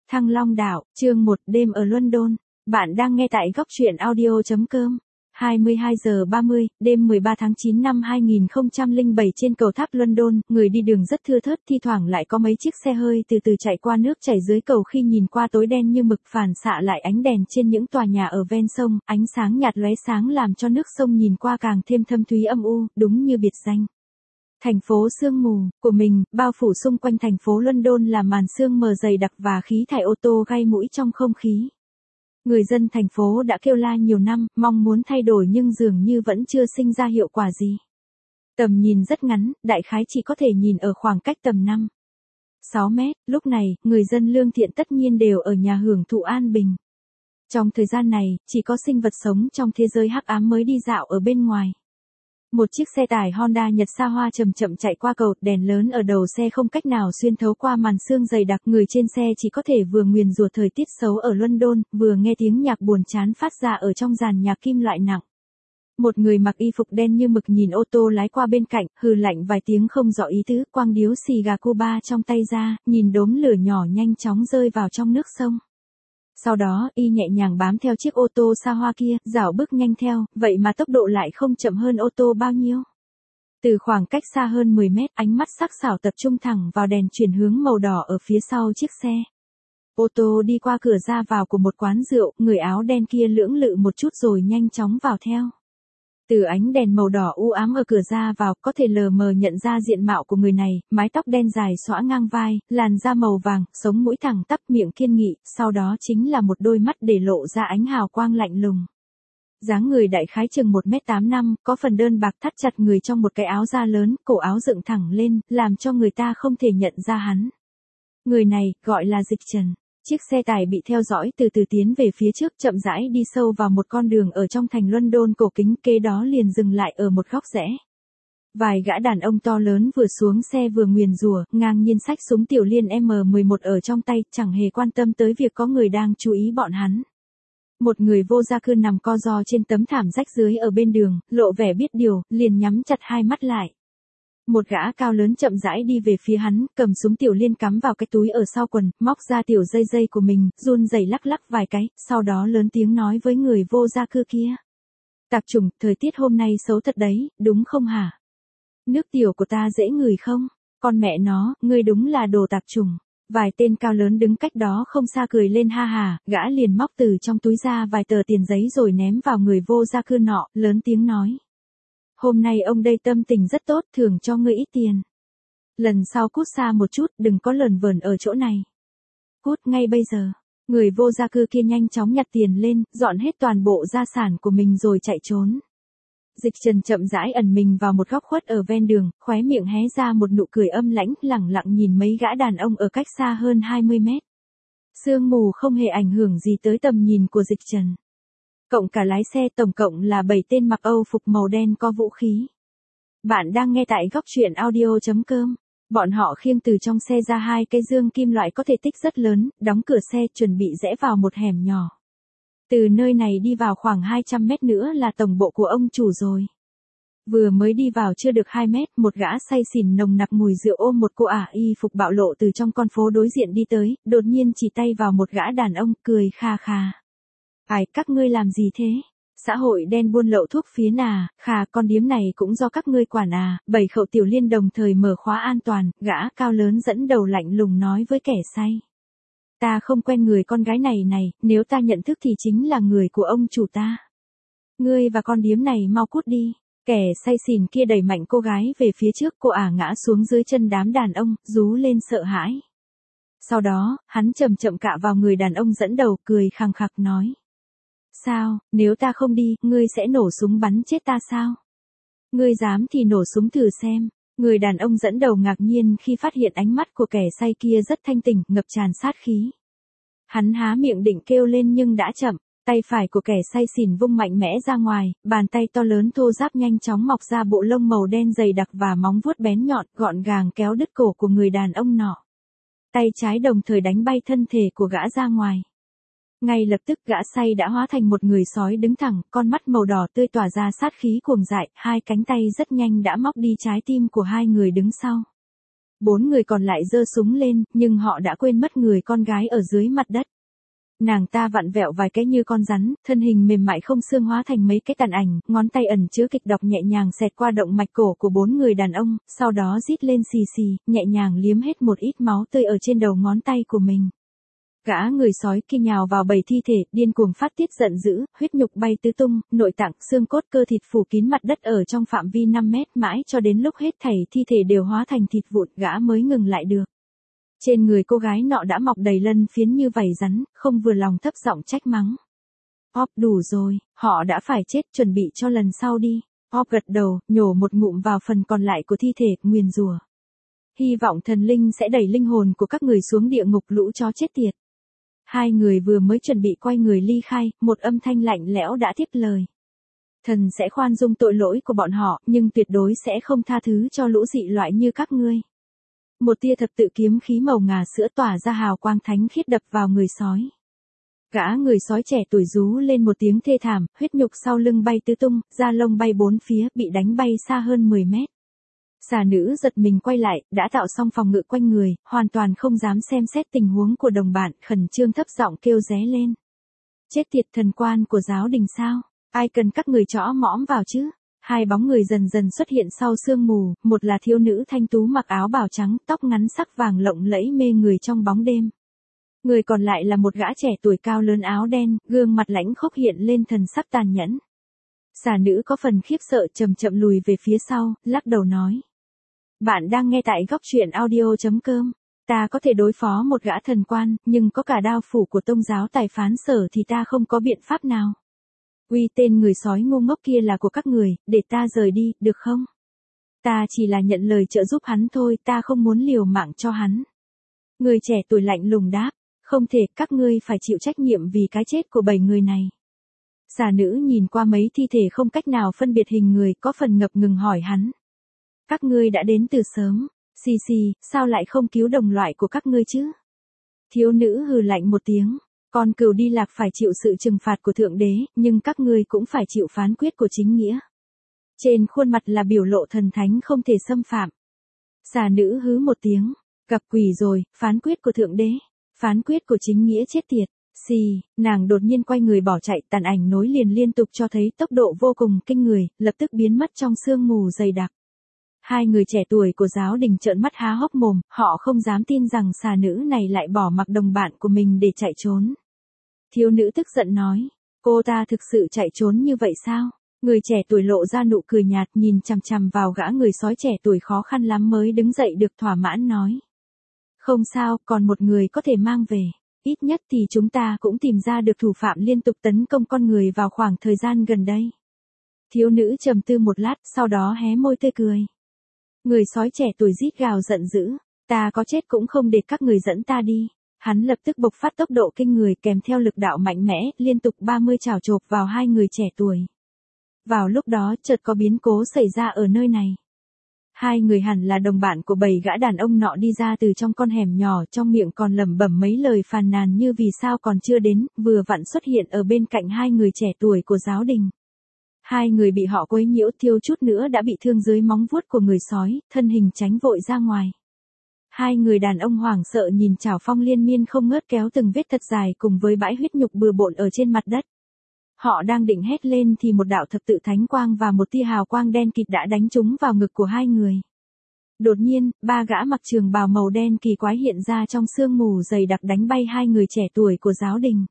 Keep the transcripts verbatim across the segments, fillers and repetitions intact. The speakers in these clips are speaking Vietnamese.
Thăng Long Đảo, chương một, đêm ở London. Bạn đang nghe tại góc truyện audio chấm com. hai mươi hai giờ ba mươi, đêm mười ba tháng chín năm hai nghìn không trăm lẻ bảy trên cầu tháp London, người đi đường rất thưa thớt, thi thoảng lại có mấy chiếc xe hơi từ từ chạy qua nước chảy dưới cầu khi nhìn qua tối đen như mực phản xạ lại ánh đèn trên những tòa nhà ở ven sông, ánh sáng nhạt lóe sáng làm cho nước sông nhìn qua càng thêm thâm thúy âm u, đúng như biệt danh. Thành phố sương mù của mình, bao phủ xung quanh thành phố London là màn sương mờ dày đặc và khí thải ô tô gây mũi trong không khí. Người dân thành phố đã kêu la nhiều năm, mong muốn thay đổi nhưng dường như vẫn chưa sinh ra hiệu quả gì. Tầm nhìn rất ngắn, đại khái chỉ có thể nhìn ở khoảng cách tầm năm sáu mét, lúc này, người dân lương thiện tất nhiên đều ở nhà hưởng thụ an bình. Trong thời gian này, chỉ có sinh vật sống trong thế giới hắc ám mới đi dạo ở bên ngoài. Một chiếc xe tải Honda Nhật xa hoa chậm chậm chạy qua cầu, đèn lớn ở đầu xe không cách nào xuyên thấu qua màn sương dày đặc, người trên xe chỉ có thể vừa nguyền rủa thời tiết xấu ở London, vừa nghe tiếng nhạc buồn chán phát ra ở trong dàn nhạc kim loại nặng. Một người mặc y phục đen như mực nhìn ô tô lái qua bên cạnh, hừ lạnh vài tiếng không rõ ý tứ, quang điếu xì gà Cuba trong tay ra, nhìn đốm lửa nhỏ nhanh chóng rơi vào trong nước sông. Sau đó, y nhẹ nhàng bám theo chiếc ô tô xa hoa kia, rảo bước nhanh theo, vậy mà tốc độ lại không chậm hơn ô tô bao nhiêu. Từ khoảng cách xa hơn mười mét, ánh mắt sắc sảo tập trung thẳng vào đèn chuyển hướng màu đỏ ở phía sau chiếc xe. Ô tô đi qua cửa ra vào của một quán rượu, người áo đen kia lưỡng lự một chút rồi nhanh chóng vào theo. Từ ánh đèn màu đỏ u ám ở cửa ra vào, có thể lờ mờ nhận ra diện mạo của người này, mái tóc đen dài xõa ngang vai, làn da màu vàng, sống mũi thẳng tắp, miệng kiên nghị, sau đó chính là một đôi mắt để lộ ra ánh hào quang lạnh lùng. Dáng người đại khái chừng một mét tám năm, có phần đơn bạc thắt chặt người trong một cái áo da lớn, cổ áo dựng thẳng lên, làm cho người ta không thể nhận ra hắn. Người này, gọi là Dịch Trần. Chiếc xe tải bị theo dõi từ từ tiến về phía trước, chậm rãi đi sâu vào một con đường ở trong thành London cổ kính, kế đó liền dừng lại ở một góc rẽ. Vài gã đàn ông to lớn vừa xuống xe vừa nguyền rủa, ngang nhiên xách súng tiểu liên M mười một ở trong tay, chẳng hề quan tâm tới việc có người đang chú ý bọn hắn. Một người vô gia cư nằm co ro trên tấm thảm rách dưới ở bên đường, lộ vẻ biết điều, liền nhắm chặt hai mắt lại. Một gã cao lớn chậm rãi đi về phía hắn, cầm súng tiểu liên cắm vào cái túi ở sau quần, móc ra tiểu dây dây của mình, run rẩy lắc lắc vài cái, sau đó lớn tiếng nói với người vô gia cư kia. Tạp chủng, thời tiết hôm nay xấu thật đấy, đúng không hả? Nước tiểu của ta dễ ngửi không? Con mẹ nó, ngươi đúng là đồ tạp chủng. Vài tên cao lớn đứng cách đó không xa cười lên ha hà, gã liền móc từ trong túi ra vài tờ tiền giấy rồi ném vào người vô gia cư nọ, lớn tiếng nói. Hôm nay ông đây tâm tình rất tốt, thưởng cho ngươi ít tiền. Lần sau cút xa một chút, đừng có lờn vờn ở chỗ này. Cút ngay bây giờ. Người vô gia cư kia nhanh chóng nhặt tiền lên, dọn hết toàn bộ gia sản của mình rồi chạy trốn. Dịch Trần chậm rãi ẩn mình vào một góc khuất ở ven đường, khóe miệng hé ra một nụ cười âm lãnh, lẳng lặng nhìn mấy gã đàn ông ở cách xa hơn hai mươi mét. Sương mù không hề ảnh hưởng gì tới tầm nhìn của Dịch Trần. Cộng cả lái xe tổng cộng là bảy tên mặc Âu phục màu đen có vũ khí. Bạn đang nghe tại góc truyện audio chấm com. Bọn họ khiêng từ trong xe ra hai cây dương kim loại có thể tích rất lớn, đóng cửa xe chuẩn bị rẽ vào một hẻm nhỏ. Từ nơi này đi vào khoảng hai trăm mét nữa là tổng bộ của ông chủ rồi. Vừa mới đi vào chưa được hai mét, một gã say xỉn nồng nặc mùi rượu ôm một cô ả y phục bạo lộ từ trong con phố đối diện đi tới, đột nhiên chỉ tay vào một gã đàn ông, cười kha kha. Ai, các ngươi làm gì thế? Xã hội đen buôn lậu thuốc phiến à, khà, con điếm này cũng do các ngươi quản à, bảy khẩu tiểu liên đồng thời mở khóa an toàn, gã cao lớn dẫn đầu lạnh lùng nói với kẻ say. Ta không quen người con gái này này, nếu ta nhận thức thì chính là người của ông chủ ta. Ngươi và con điếm này mau cút đi. Kẻ say xỉn kia đẩy mạnh cô gái về phía trước, cô ả ngã xuống dưới chân đám đàn ông, rú lên sợ hãi. Sau đó, hắn chậm chậm cạ vào người đàn ông dẫn đầu, cười khằng khặc nói. Sao, nếu ta không đi, ngươi sẽ nổ súng bắn chết ta sao? Ngươi dám thì nổ súng thử xem. Người đàn ông dẫn đầu ngạc nhiên khi phát hiện ánh mắt của kẻ say kia rất thanh tỉnh, ngập tràn sát khí. Hắn há miệng định kêu lên nhưng đã chậm, tay phải của kẻ say xỉn vung mạnh mẽ ra ngoài, bàn tay to lớn thô ráp nhanh chóng mọc ra bộ lông màu đen dày đặc và móng vuốt bén nhọn, gọn gàng kéo đứt cổ của người đàn ông nọ. Tay trái đồng thời đánh bay thân thể của gã ra ngoài. Ngay lập tức gã say đã hóa thành một người sói đứng thẳng, con mắt màu đỏ tươi tỏa ra sát khí cuồng dại, hai cánh tay rất nhanh đã móc đi trái tim của hai người đứng sau. Bốn người còn lại giơ súng lên, nhưng họ đã quên mất người con gái ở dưới mặt đất. Nàng ta vặn vẹo vài cái như con rắn, thân hình mềm mại không xương hóa thành mấy cái tàn ảnh, ngón tay ẩn chứa kịch độc nhẹ nhàng xẹt qua động mạch cổ của bốn người đàn ông, sau đó rít lên xì xì, nhẹ nhàng liếm hết một ít máu tươi ở trên đầu ngón tay của mình. Gã người sói kia nhào vào bầy thi thể, điên cuồng phát tiết giận dữ, huyết nhục bay tứ tung, nội tạng, xương cốt, cơ thịt phủ kín mặt đất ở trong phạm vi năm mét, mãi cho đến lúc hết thảy thi thể đều hóa thành thịt vụn, gã mới ngừng lại được. Trên người cô gái nọ đã mọc đầy lân phiến như vảy rắn, không vừa lòng thấp giọng trách mắng. Óp, đủ rồi, họ đã phải chết, chuẩn bị cho lần sau đi. Óp gật đầu, nhổ một ngụm vào phần còn lại của thi thể, nguyền rủa. Hy vọng thần linh sẽ đẩy linh hồn của các người xuống địa ngục, lũ chó chết tiệt. Hai người vừa mới chuẩn bị quay người ly khai, một âm thanh lạnh lẽo đã tiếp lời. Thần sẽ khoan dung tội lỗi của bọn họ, nhưng tuyệt đối sẽ không tha thứ cho lũ dị loại như các ngươi. Một tia thập tự kiếm khí màu ngà sữa tỏa ra hào quang thánh khiết đập vào người sói. Gã người sói trẻ tuổi rú lên một tiếng thê thảm, huyết nhục sau lưng bay tứ tung, da lông bay bốn phía, bị đánh bay xa hơn mười mét. Xà nữ giật mình quay lại, đã tạo xong phòng ngự quanh người, hoàn toàn không dám xem xét tình huống của đồng bạn, khẩn trương thấp giọng kêu ré lên. Chết tiệt, thần quan của giáo đình sao? Ai cần các người chõ mõm vào chứ? Hai bóng người dần dần xuất hiện sau sương mù, một là thiếu nữ thanh tú mặc áo bào trắng, tóc ngắn sắc vàng lộng lẫy mê người trong bóng đêm. Người còn lại là một gã trẻ tuổi cao lớn áo đen, gương mặt lãnh khốc hiện lên thần sắc tàn nhẫn. Xà nữ có phần khiếp sợ, chậm chậm lùi về phía sau, lắc đầu nói. Bạn đang nghe tại góc truyện audio chấm com. Ta có thể đối phó một gã thần quan, nhưng có cả đao phủ của tông giáo tài phán sở thì ta không có biện pháp nào. Uy, tên người sói ngu ngốc kia là của các người, để ta rời đi, được không? Ta chỉ là nhận lời trợ giúp hắn thôi, ta không muốn liều mạng cho hắn. Người trẻ tuổi lạnh lùng đáp, không thể, các ngươi phải chịu trách nhiệm vì cái chết của bảy người này. Xà nữ nhìn qua mấy thi thể không cách nào phân biệt hình người, có phần ngập ngừng hỏi hắn. Các ngươi đã đến từ sớm, xì xì, sao lại không cứu đồng loại của các ngươi chứ? Thiếu nữ hừ lạnh một tiếng. Con cừu đi lạc phải chịu sự trừng phạt của Thượng Đế, nhưng các ngươi cũng phải chịu phán quyết của chính nghĩa. Trên khuôn mặt là biểu lộ thần thánh không thể xâm phạm. Xà nữ hứ một tiếng, gặp quỷ rồi, phán quyết của Thượng Đế, phán quyết của chính nghĩa chết tiệt. Xì, nàng đột nhiên quay người bỏ chạy, tàn ảnh nối liền liên tục cho thấy tốc độ vô cùng kinh người, lập tức biến mất trong sương mù dày đặc. Hai người trẻ tuổi của giáo đình trợn mắt há hốc mồm, họ không dám tin rằng xà nữ này lại bỏ mặc đồng bạn của mình để chạy trốn. Thiếu nữ tức giận nói, cô ta thực sự chạy trốn như vậy sao? Người trẻ tuổi lộ ra nụ cười nhạt, nhìn chằm chằm vào gã người sói trẻ tuổi khó khăn lắm mới đứng dậy được thỏa mãn nói. Không sao, còn một người có thể mang về. Ít nhất thì chúng ta cũng tìm ra được thủ phạm liên tục tấn công con người vào khoảng thời gian gần đây. Thiếu nữ trầm tư một lát, sau đó hé môi tươi cười. Người sói trẻ tuổi rít gào giận dữ, ta có chết cũng không để các người dẫn ta đi. Hắn lập tức bộc phát tốc độ kinh người kèm theo lực đạo mạnh mẽ, liên tục ba mươi chảo chộp vào hai người trẻ tuổi. Vào lúc đó, chợt có biến cố xảy ra ở nơi này. Hai người hẳn là đồng bạn của bảy gã đàn ông nọ đi ra từ trong con hẻm nhỏ, trong miệng còn lẩm bẩm mấy lời phàn nàn như vì sao còn chưa đến, vừa vặn xuất hiện ở bên cạnh hai người trẻ tuổi của giáo đình. Hai người bị họ quấy nhiễu, thiếu chút nữa đã bị thương dưới móng vuốt của người sói, thân hình tránh vội ra ngoài. Hai người đàn ông hoảng sợ nhìn chảo phong liên miên không ngớt kéo từng vết thật dài cùng với bãi huyết nhục bừa bộn ở trên mặt đất. Họ đang định hét lên thì một đạo thập tự thánh quang và một tia hào quang đen kịt đã đánh trúng vào ngực của hai người. Đột nhiên, ba gã mặc trường bào màu đen kỳ quái hiện ra trong sương mù dày đặc đánh bay hai người trẻ tuổi của giáo đình.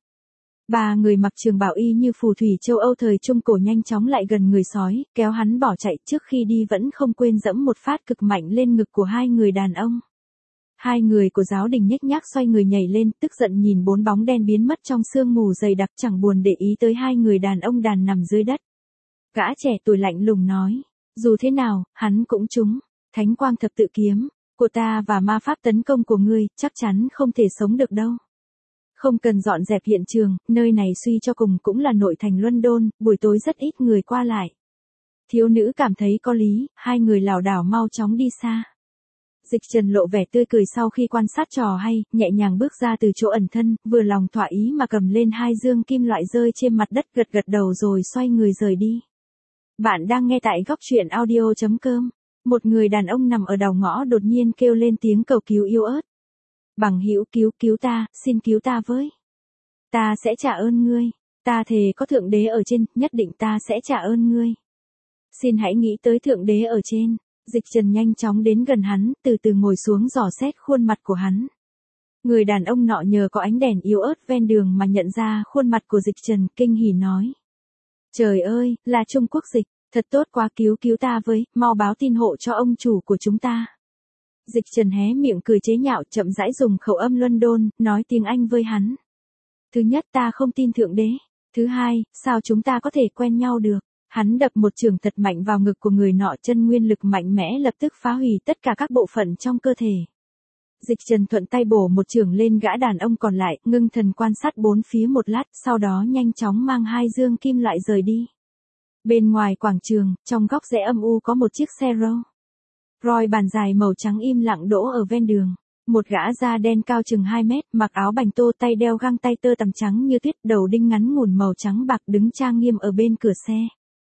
Ba người mặc trường bào y như phù thủy châu Âu thời Trung Cổ nhanh chóng lại gần người sói, kéo hắn bỏ chạy, trước khi đi vẫn không quên dẫm một phát cực mạnh lên ngực của hai người đàn ông. Hai người của giáo đình nhếch nhác xoay người nhảy lên, tức giận nhìn bốn bóng đen biến mất trong sương mù dày đặc, chẳng buồn để ý tới hai người đàn ông đàn nằm dưới đất. Gã trẻ tuổi lạnh lùng nói, dù thế nào, hắn cũng trúng, thánh quang thập tự kiếm của ta và ma pháp tấn công của ngươi, chắc chắn không thể sống được đâu. Không cần dọn dẹp hiện trường, nơi này suy cho cùng cũng là nội thành London, buổi tối rất ít người qua lại. Thiếu nữ cảm thấy có lý, hai người lảo đảo mau chóng đi xa. Dịch Trần lộ vẻ tươi cười sau khi quan sát trò hay, nhẹ nhàng bước ra từ chỗ ẩn thân, vừa lòng thỏa ý mà cầm lên hai dương kim loại rơi trên mặt đất, gật gật đầu rồi xoay người rời đi. Bạn đang nghe tại góc truyện audio chấm com. Một người đàn ông nằm ở đầu ngõ đột nhiên kêu lên tiếng cầu cứu yếu ớt. Bằng hữu cứu cứu ta, xin cứu ta với. Ta sẽ trả ơn ngươi. Ta thề có Thượng Đế ở trên, nhất định ta sẽ trả ơn ngươi. Xin hãy nghĩ tới Thượng Đế ở trên. Dịch Trần nhanh chóng đến gần hắn, từ từ ngồi xuống dò xét khuôn mặt của hắn. Người đàn ông nọ nhờ có ánh đèn yếu ớt ven đường mà nhận ra khuôn mặt của Dịch Trần, kinh hỉ nói. Trời ơi, là Trung Quốc Dịch, thật tốt quá, cứu cứu ta với, mau báo tin hộ cho ông chủ của chúng ta. Dịch Trần hé miệng cười chế nhạo, chậm rãi dùng khẩu âm London, nói tiếng Anh với hắn. Thứ nhất, ta không tin Thượng Đế. Thứ hai, sao chúng ta có thể quen nhau được? Hắn đập một chưởng thật mạnh vào ngực của người nọ, chân nguyên lực mạnh mẽ lập tức phá hủy tất cả các bộ phận trong cơ thể. Dịch Trần thuận tay bổ một chưởng lên gã đàn ông còn lại, ngưng thần quan sát bốn phía một lát, sau đó nhanh chóng mang hai dương kim loại rời đi. Bên ngoài quảng trường, trong góc rẽ âm u có một chiếc xe Rolls Royce bàn dài màu trắng im lặng đỗ ở ven đường. Một gã da đen cao chừng hai mét, mặc áo bành tô, tay đeo găng tay tơ tằm trắng như tuyết, đầu đinh ngắn ngủn màu trắng bạc, đứng trang nghiêm ở bên cửa xe.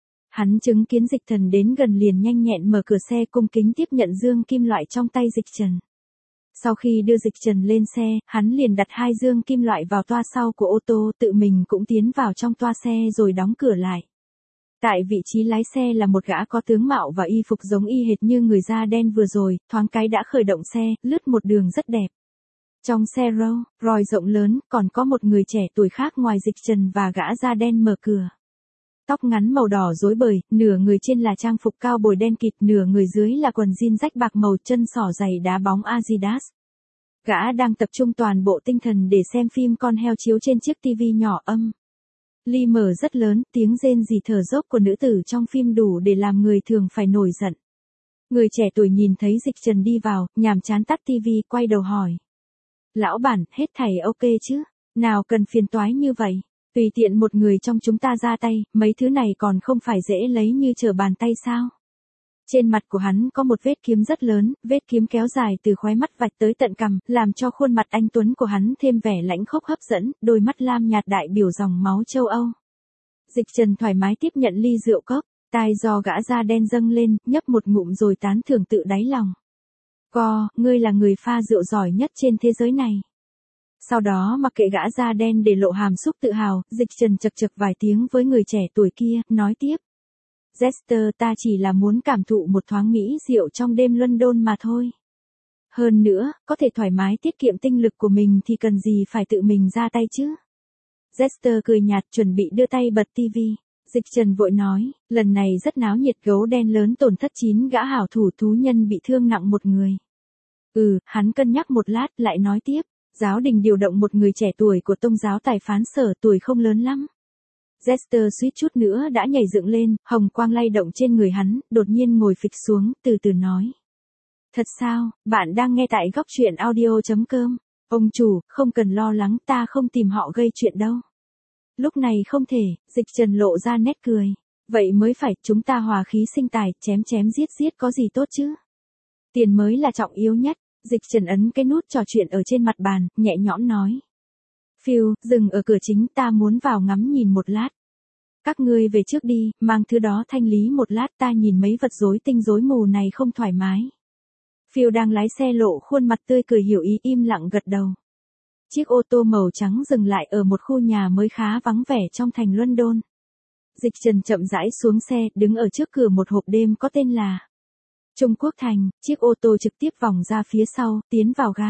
Hắn chứng kiến Dịch Thần đến gần liền nhanh nhẹn mở cửa xe, cung kính tiếp nhận dương kim loại trong tay Dịch Trần. Sau khi đưa Dịch Trần lên xe, hắn liền đặt hai dương kim loại vào toa sau của ô tô, tự mình cũng tiến vào trong toa xe rồi đóng cửa lại. Tại vị trí lái xe là một gã có tướng mạo và y phục giống y hệt như người da đen vừa rồi, thoáng cái đã khởi động xe, lướt một đường rất đẹp. Trong xe Rolls Royce rộng lớn, còn có một người trẻ tuổi khác ngoài Dịch Trần và gã da đen mở cửa. Tóc ngắn màu đỏ rối bời, nửa người trên là trang phục cao bồi đen kịt, nửa người dưới là quần jean rách bạc màu, chân sỏ giày đá bóng Adidas. Gã đang tập trung toàn bộ tinh thần để xem phim con heo chiếu trên chiếc tivi nhỏ âm ly mở rất lớn, tiếng rên rỉ thở dốc của nữ tử trong phim đủ để làm người thường phải nổi giận. Người trẻ tuổi nhìn thấy Dịch Trần đi vào, nhàm chán tắt tivi, quay đầu hỏi. Lão bản, hết thảy ok chứ? Nào cần phiền toái như vậy? Tùy tiện một người trong chúng ta ra tay, mấy thứ này còn không phải dễ lấy như trở bàn tay sao? Trên mặt của hắn có một vết kiếm rất lớn, vết kiếm kéo dài từ khóe mắt vạch tới tận cằm, làm cho khuôn mặt anh tuấn của hắn thêm vẻ lãnh khốc hấp dẫn, đôi mắt lam nhạt đại biểu dòng máu châu Âu. Dịch Trần thoải mái tiếp nhận ly rượu cốc, tai do gã da đen dâng lên, nhấp một ngụm rồi tán thưởng tự đáy lòng. Co, ngươi là người pha rượu giỏi nhất trên thế giới này. Sau đó mặc kệ gã da đen để lộ hàm xúc tự hào, Dịch Trần chật chật vài tiếng với người trẻ tuổi kia, nói tiếp. Jester, ta chỉ là muốn cảm thụ một thoáng mỹ diệu trong đêm London mà thôi. Hơn nữa, có thể thoải mái tiết kiệm tinh lực của mình thì cần gì phải tự mình ra tay chứ. Jester cười nhạt, chuẩn bị đưa tay bật tivi. Dịch Trần vội nói, lần này rất náo nhiệt, gấu đen lớn tổn thất chín gã hảo thủ, thú nhân bị thương nặng một người. Ừ, hắn cân nhắc một lát, lại nói tiếp. Giáo đình điều động một người trẻ tuổi của tông giáo tài phán sở, tuổi không lớn lắm. Jester suýt chút nữa đã nhảy dựng lên, hồng quang lay động trên người hắn, đột nhiên ngồi phịch xuống, từ từ nói. Thật sao, bạn đang nghe tại góc truyện audio chấm com. Ông chủ, không cần lo lắng, ta không tìm họ gây chuyện đâu. Lúc này không thể, Dịch Trần lộ ra nét cười. Vậy mới phải, chúng ta hòa khí sinh tài, chém chém giết giết có gì tốt chứ. Tiền mới là trọng yếu nhất. Dịch Trần ấn cái nút trò chuyện ở trên mặt bàn, nhẹ nhõm nói. Phiêu, dừng ở cửa chính, ta muốn vào ngắm nhìn một lát. Các ngươi về trước đi, mang thứ đó thanh lý một lát, ta nhìn mấy vật rối tinh rối mù này không thoải mái. Phiêu đang lái xe lộ khuôn mặt tươi cười hiểu ý, im lặng gật đầu. Chiếc ô tô màu trắng dừng lại ở một khu nhà mới khá vắng vẻ trong thành London. Dịch Trần chậm rãi xuống xe, đứng ở trước cửa một hộp đêm có tên là Trung Quốc Thành, chiếc ô tô trực tiếp vòng ra phía sau, tiến vào ga.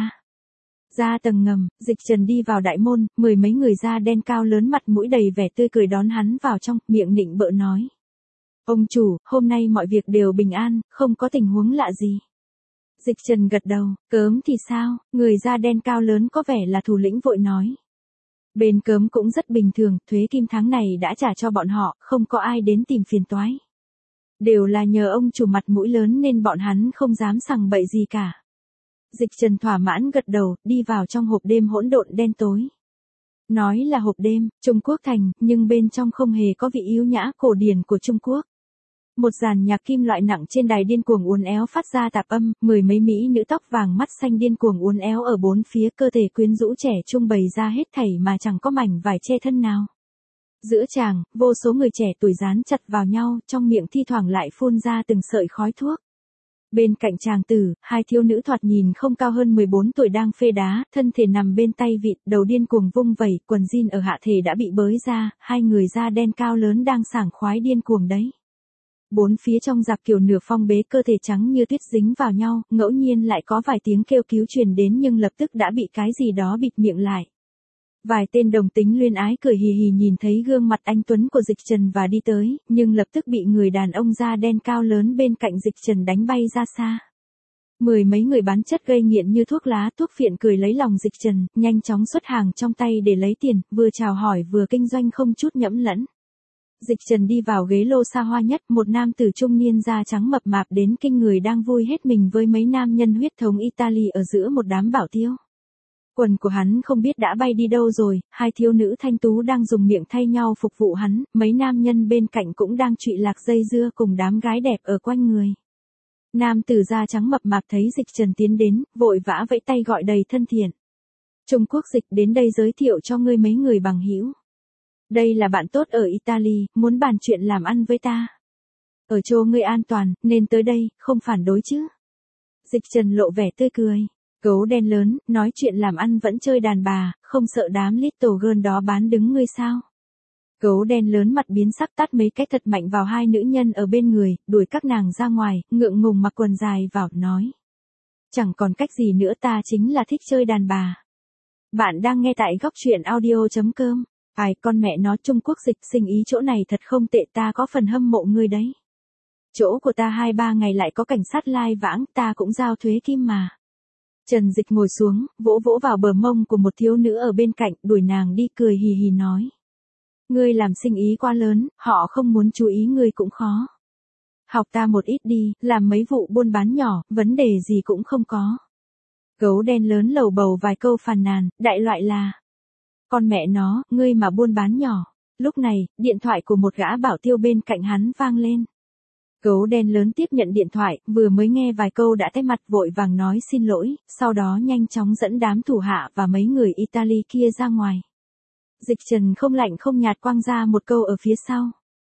Ra tầng ngầm, Dịch Trần đi vào đại môn, mười mấy người da đen cao lớn mặt mũi đầy vẻ tươi cười đón hắn vào trong, miệng nịnh bợ nói. Ông chủ, hôm nay mọi việc đều bình an, không có tình huống lạ gì. Dịch Trần gật đầu, cớm thì sao, người da đen cao lớn có vẻ là thủ lĩnh vội nói. Bên cớm cũng rất bình thường, thuế kim tháng này đã trả cho bọn họ, không có ai đến tìm phiền toái. Đều là nhờ ông chủ mặt mũi lớn nên bọn hắn không dám sằng bậy gì cả. Dịch Trần thỏa mãn gật đầu, đi vào trong hộp đêm hỗn độn đen tối. Nói là hộp đêm, Trung Quốc Thành, nhưng bên trong không hề có vị yếu nhã cổ điển của Trung Quốc. Một dàn nhạc kim loại nặng trên đài điên cuồng uốn éo phát ra tạp âm, mười mấy mỹ nữ tóc vàng mắt xanh điên cuồng uốn éo ở bốn phía, cơ thể quyến rũ trẻ trung bày ra hết thảy mà chẳng có mảnh vải che thân nào. Giữa tràng, vô số người trẻ tuổi dán chặt vào nhau, trong miệng thi thoảng lại phun ra từng sợi khói thuốc. Bên cạnh chàng tử, hai thiếu nữ thoạt nhìn không cao hơn mười bốn tuổi đang phê đá, thân thể nằm bên tay vịt, đầu điên cuồng vung vẩy, quần jean ở hạ thể đã bị bới ra, hai người da đen cao lớn đang sảng khoái điên cuồng đấy. Bốn phía trong dạp kiểu nửa phong bế, cơ thể trắng như tuyết dính vào nhau, ngẫu nhiên lại có vài tiếng kêu cứu truyền đến nhưng lập tức đã bị cái gì đó bịt miệng lại. Vài tên đồng tính luyên ái cười hì hì nhìn thấy gương mặt anh Tuấn của Dịch Trần và đi tới, nhưng lập tức bị người đàn ông da đen cao lớn bên cạnh Dịch Trần đánh bay ra xa. Mười mấy người bán chất gây nghiện như thuốc lá, thuốc phiện cười lấy lòng Dịch Trần, nhanh chóng xuất hàng trong tay để lấy tiền, vừa chào hỏi vừa kinh doanh không chút nhẫm lẫn. Dịch Trần đi vào ghế lô xa hoa nhất, một nam tử trung niên da trắng mập mạp đến kinh người đang vui hết mình với mấy nam nhân huyết thống Italy ở giữa một đám bảo tiêu. Quần của hắn không biết đã bay đi đâu rồi, hai thiếu nữ thanh tú đang dùng miệng thay nhau phục vụ hắn, mấy nam nhân bên cạnh cũng đang trụy lạc dây dưa cùng đám gái đẹp ở quanh người. Nam tử da trắng mập mạp thấy Dịch Trần tiến đến, vội vã vẫy tay gọi đầy thân thiện. Trung Quốc Dịch, đến đây giới thiệu cho ngươi mấy người bằng hữu. Đây là bạn tốt ở Italy, muốn bàn chuyện làm ăn với ta. Ở chỗ ngươi an toàn, nên tới đây, không phản đối chứ. Dịch Trần lộ vẻ tươi cười. Gấu đen lớn, nói chuyện làm ăn vẫn chơi đàn bà, không sợ đám little girl đó bán đứng ngươi sao? Gấu đen lớn mặt biến sắc tát mấy cái thật mạnh vào hai nữ nhân ở bên người, đuổi các nàng ra ngoài, ngượng ngùng mặc quần dài vào, nói. Chẳng còn cách gì nữa, ta chính là thích chơi đàn bà. Bạn đang nghe tại góc truyện audio chấm com. Ai con mẹ nó, Trung Quốc Dịch, sinh ý chỗ này thật không tệ, ta có phần hâm mộ ngươi đấy. Chỗ của ta hai ba ngày lại có cảnh sát lai vãng, ta cũng giao thuế kim mà. Trần Dịch ngồi xuống, vỗ vỗ vào bờ mông của một thiếu nữ ở bên cạnh, đuổi nàng đi, cười hì hì nói. Ngươi làm sinh ý quá lớn, họ không muốn chú ý ngươi cũng khó. Học ta một ít đi, làm mấy vụ buôn bán nhỏ, vấn đề gì cũng không có. Gấu đen lớn lầu bầu vài câu phàn nàn, đại loại là. Con mẹ nó, ngươi mà buôn bán nhỏ. Lúc này, điện thoại của một gã bảo tiêu bên cạnh hắn vang lên. Gấu đen lớn tiếp nhận điện thoại, vừa mới nghe vài câu đã tái mặt, vội vàng nói xin lỗi, sau đó nhanh chóng dẫn đám thủ hạ và mấy người Italy kia ra ngoài. Dịch Trần không lạnh không nhạt quăng ra một câu ở phía sau.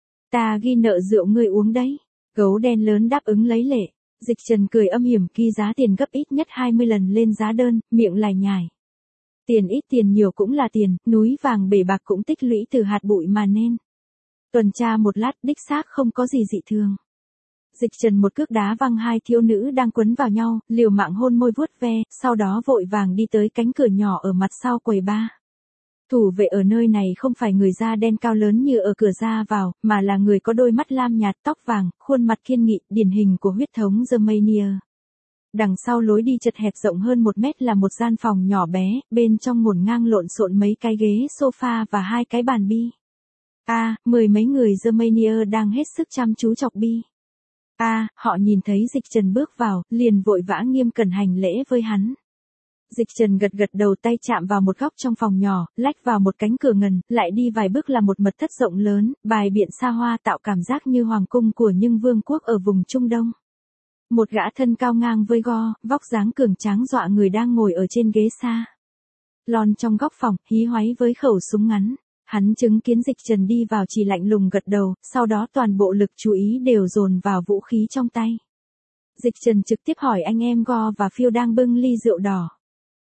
Ta ghi nợ rượu ngươi uống đấy. Gấu đen lớn đáp ứng lấy lệ. Dịch Trần cười âm hiểm, ghi giá tiền gấp ít nhất hai mươi lần lên giá đơn, miệng lải nhải. Tiền ít tiền nhiều cũng là tiền, núi vàng bể bạc cũng tích lũy từ hạt bụi mà nên. Tuần tra một lát, đích xác không có gì dị thường. Dịch Trần một cước đá văng hai thiếu nữ đang quấn vào nhau, liều mạng hôn môi vuốt ve, sau đó vội vàng đi tới cánh cửa nhỏ ở mặt sau quầy bar. Thủ vệ ở nơi này không phải người da đen cao lớn như ở cửa ra vào, mà là người có đôi mắt lam nhạt, tóc vàng, khuôn mặt kiên nghị, điển hình của huyết thống Germania. Đằng sau lối đi chật hẹp rộng hơn một mét là một gian phòng nhỏ bé, bên trong ngổn ngang lộn xộn mấy cái ghế sofa và hai cái bàn bi. A, à, mười mấy người Germania đang hết sức chăm chú chọc bi. A, à, họ nhìn thấy Dịch Trần bước vào, liền vội vã nghiêm cẩn hành lễ với hắn. Dịch Trần gật gật đầu, tay chạm vào một góc trong phòng nhỏ, lách vào một cánh cửa ngần, lại đi vài bước là một mật thất rộng lớn, bài biện xa hoa tạo cảm giác như hoàng cung của những vương quốc ở vùng Trung Đông. Một gã thân cao ngang với go, vóc dáng cường tráng dọa người đang ngồi ở trên ghế xa lon trong góc phòng, hí hoáy với khẩu súng ngắn. Hắn chứng kiến Dịch Trần đi vào chỉ lạnh lùng gật đầu, sau đó toàn bộ lực chú ý đều dồn vào vũ khí trong tay. Dịch Trần trực tiếp hỏi anh em Go và Phiêu đang bưng ly rượu đỏ.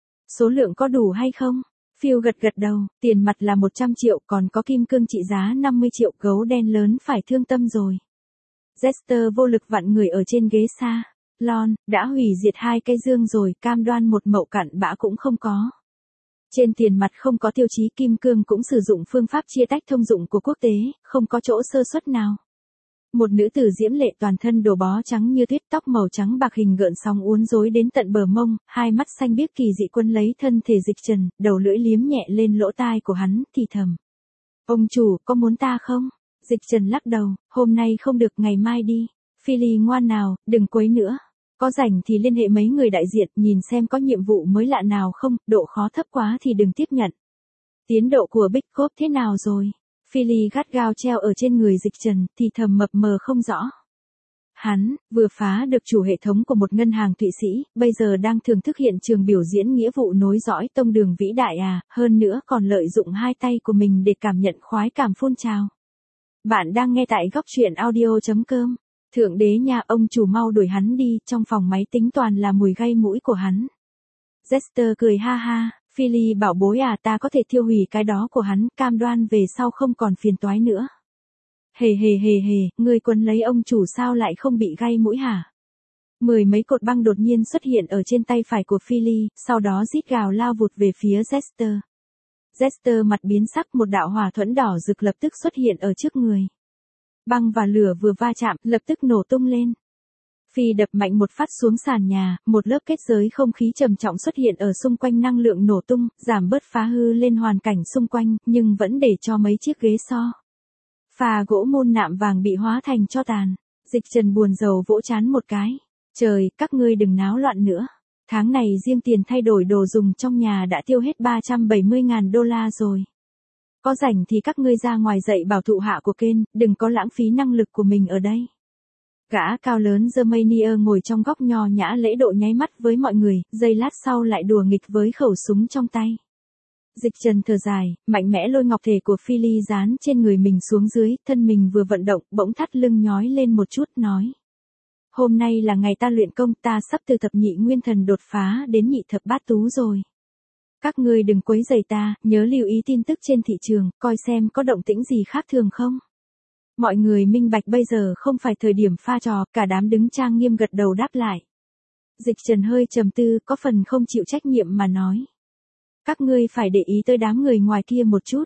Số lượng có đủ hay không? Phiêu gật gật đầu, tiền mặt là một trăm triệu, còn có kim cương trị giá năm mươi triệu, gấu đen lớn phải thương tâm rồi. Jester vô lực vặn người ở trên ghế xa lon, đã hủy diệt hai cái dương rồi, cam đoan một mẩu cặn bã cũng không có. Trên tiền mặt không có tiêu chí, kim cương cũng sử dụng phương pháp chia tách thông dụng của quốc tế, không có chỗ sơ suất nào. Một nữ tử diễm lệ toàn thân đồ bó trắng như tuyết, tóc màu trắng bạc hình gợn sóng uốn rối đến tận bờ mông, hai mắt xanh biếc kỳ dị quân lấy thân thể Dịch Trần, đầu lưỡi liếm nhẹ lên lỗ tai của hắn, thì thầm. Ông chủ, có muốn ta không? Dịch Trần lắc đầu, hôm nay không được, ngày mai đi. Philly ngoan nào, đừng quấy nữa. Có rảnh thì liên hệ mấy người đại diện, nhìn xem có nhiệm vụ mới lạ nào không, độ khó thấp quá thì đừng tiếp nhận. Tiến độ của Big Cop thế nào rồi? Philly gắt gao treo ở trên người Dịch Trần, thì thầm mập mờ không rõ. Hắn, vừa phá được chủ hệ thống của một ngân hàng Thụy Sĩ, bây giờ đang thưởng thức hiện trường biểu diễn nghĩa vụ nối dõi tông đường vĩ đại à, hơn nữa còn lợi dụng hai tay của mình để cảm nhận khoái cảm phun trào. Bạn đang nghe tại góc truyện audio chấm com. Thượng đế nha, ông chủ mau đuổi hắn đi, trong phòng máy tính toàn là mùi gây mũi của hắn. Jester cười ha ha, Philly bảo bối à, ta có thể thiêu hủy cái đó của hắn, cam đoan về sau không còn phiền toái nữa. Hề hề hề hề, người quấn lấy ông chủ sao lại không bị gây mũi hả? Mười mấy cột băng đột nhiên xuất hiện ở trên tay phải của Philly, sau đó rít gào lao vụt về phía Jester. Jester mặt biến sắc, một đạo hỏa thuẫn đỏ rực lập tức xuất hiện ở trước người. Băng và lửa vừa va chạm, lập tức nổ tung lên. Phi đập mạnh một phát xuống sàn nhà, một lớp kết giới không khí trầm trọng xuất hiện ở xung quanh, năng lượng nổ tung, giảm bớt phá hư lên hoàn cảnh xung quanh, nhưng vẫn để cho mấy chiếc ghế so. Phà gỗ môn nạm vàng bị hóa thành tro tàn. Dịch Trần buồn rầu vỗ trán một cái. Trời, các ngươi đừng náo loạn nữa. Tháng này riêng tiền thay đổi đồ dùng trong nhà đã tiêu hết ba trăm bảy mươi ngàn đô la rồi. Có rảnh thì các ngươi ra ngoài dạy bảo thụ hạ của Ken, đừng có lãng phí năng lực của mình ở đây. Gã cao lớn Germanier ngồi trong góc nho nhã lễ độ nháy mắt với mọi người, giây lát sau lại đùa nghịch với khẩu súng trong tay. Dịch Trần thở dài, mạnh mẽ lôi ngọc thể của Philly dán trên người mình xuống dưới, thân mình vừa vận động, bỗng thắt lưng nhói lên một chút, nói. Hôm nay là ngày ta luyện công, ta sắp từ thập nhị nguyên thần đột phá đến nhị thập bát tú rồi. Các ngươi đừng quấy rầy ta, nhớ lưu ý tin tức trên thị trường, coi xem có động tĩnh gì khác thường không. Mọi người minh bạch bây giờ không phải thời điểm pha trò, cả đám đứng trang nghiêm gật đầu đáp lại. Dịch Trần hơi trầm tư, có phần không chịu trách nhiệm mà nói. Các ngươi phải để ý tới đám người ngoài kia một chút.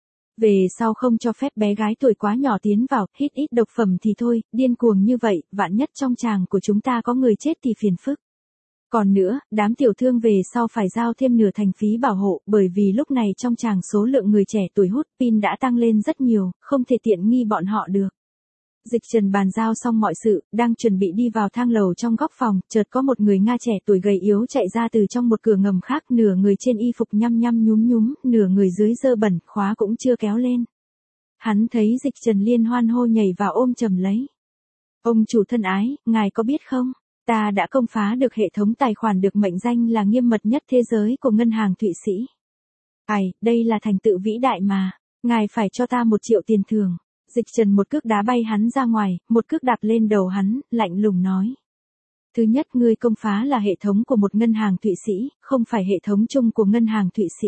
Về sau không cho phép bé gái tuổi quá nhỏ tiến vào, hít ít độc phẩm thì thôi, điên cuồng như vậy, vạn nhất trong tràng của chúng ta có người chết thì phiền phức. Còn nữa, đám tiểu thương về sau phải giao thêm nửa thành phí bảo hộ, bởi vì lúc này trong tràng số lượng người trẻ tuổi hút pin đã tăng lên rất nhiều, không thể tiện nghi bọn họ được. Dịch Trần bàn giao xong mọi sự, đang chuẩn bị đi vào thang lầu trong góc phòng, chợt có một người Nga trẻ tuổi gầy yếu chạy ra từ trong một cửa ngầm khác, nửa người trên y phục nhăm nhăm nhúm nhúm, nửa người dưới dơ bẩn, khóa cũng chưa kéo lên. Hắn thấy Dịch Trần liên hoan hô nhảy vào ôm chầm lấy. Ông chủ thân ái, ngài có biết không? Ta đã công phá được hệ thống tài khoản được mệnh danh là nghiêm mật nhất thế giới của ngân hàng Thụy Sĩ. Ai, đây là thành tựu vĩ đại mà, ngài phải cho ta một triệu tiền thưởng. Dịch Trần một cước đá bay hắn ra ngoài, một cước đạp lên đầu hắn, lạnh lùng nói. Thứ nhất, ngươi công phá là hệ thống của một ngân hàng Thụy Sĩ, không phải hệ thống chung của ngân hàng Thụy Sĩ.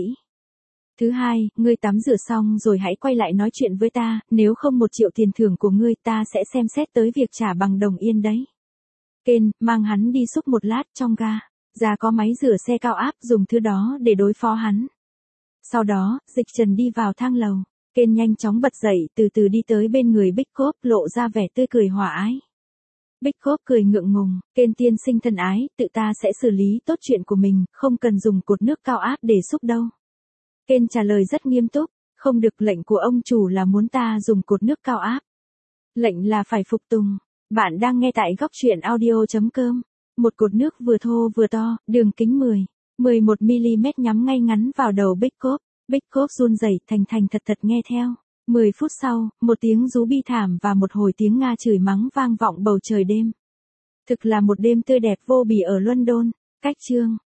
Thứ hai, ngươi tắm rửa xong rồi hãy quay lại nói chuyện với ta, nếu không một triệu tiền thưởng của ngươi ta sẽ xem xét tới việc trả bằng đồng yên đấy. Ken, mang hắn đi xúc một lát trong ga, ra có máy rửa xe cao áp, dùng thứ đó để đối phó hắn. Sau đó, Dịch Trần đi vào thang lầu. Ken nhanh chóng bật dậy, từ từ đi tới bên người Big Cop, lộ ra vẻ tươi cười hòa ái. Big Cop cười ngượng ngùng, Ken tiên sinh thân ái, tự ta sẽ xử lý tốt chuyện của mình, không cần dùng cột nước cao áp để xúc đâu. Ken trả lời rất nghiêm túc, không được, lệnh của ông chủ là muốn ta dùng cột nước cao áp. Lệnh là phải phục tùng. Bạn đang nghe tại góc truyện audio chấm com. Một cột nước vừa thô vừa to, đường kính mười, mười một mi-li-mét nhắm ngay ngắn vào đầu Big Cop. Big Cop run rẩy, thành thành thật thật nghe theo. Mười phút sau, một tiếng rú bi thảm và một hồi tiếng Nga chửi mắng vang vọng bầu trời đêm. Thực là một đêm tươi đẹp vô bì ở London. Cách chương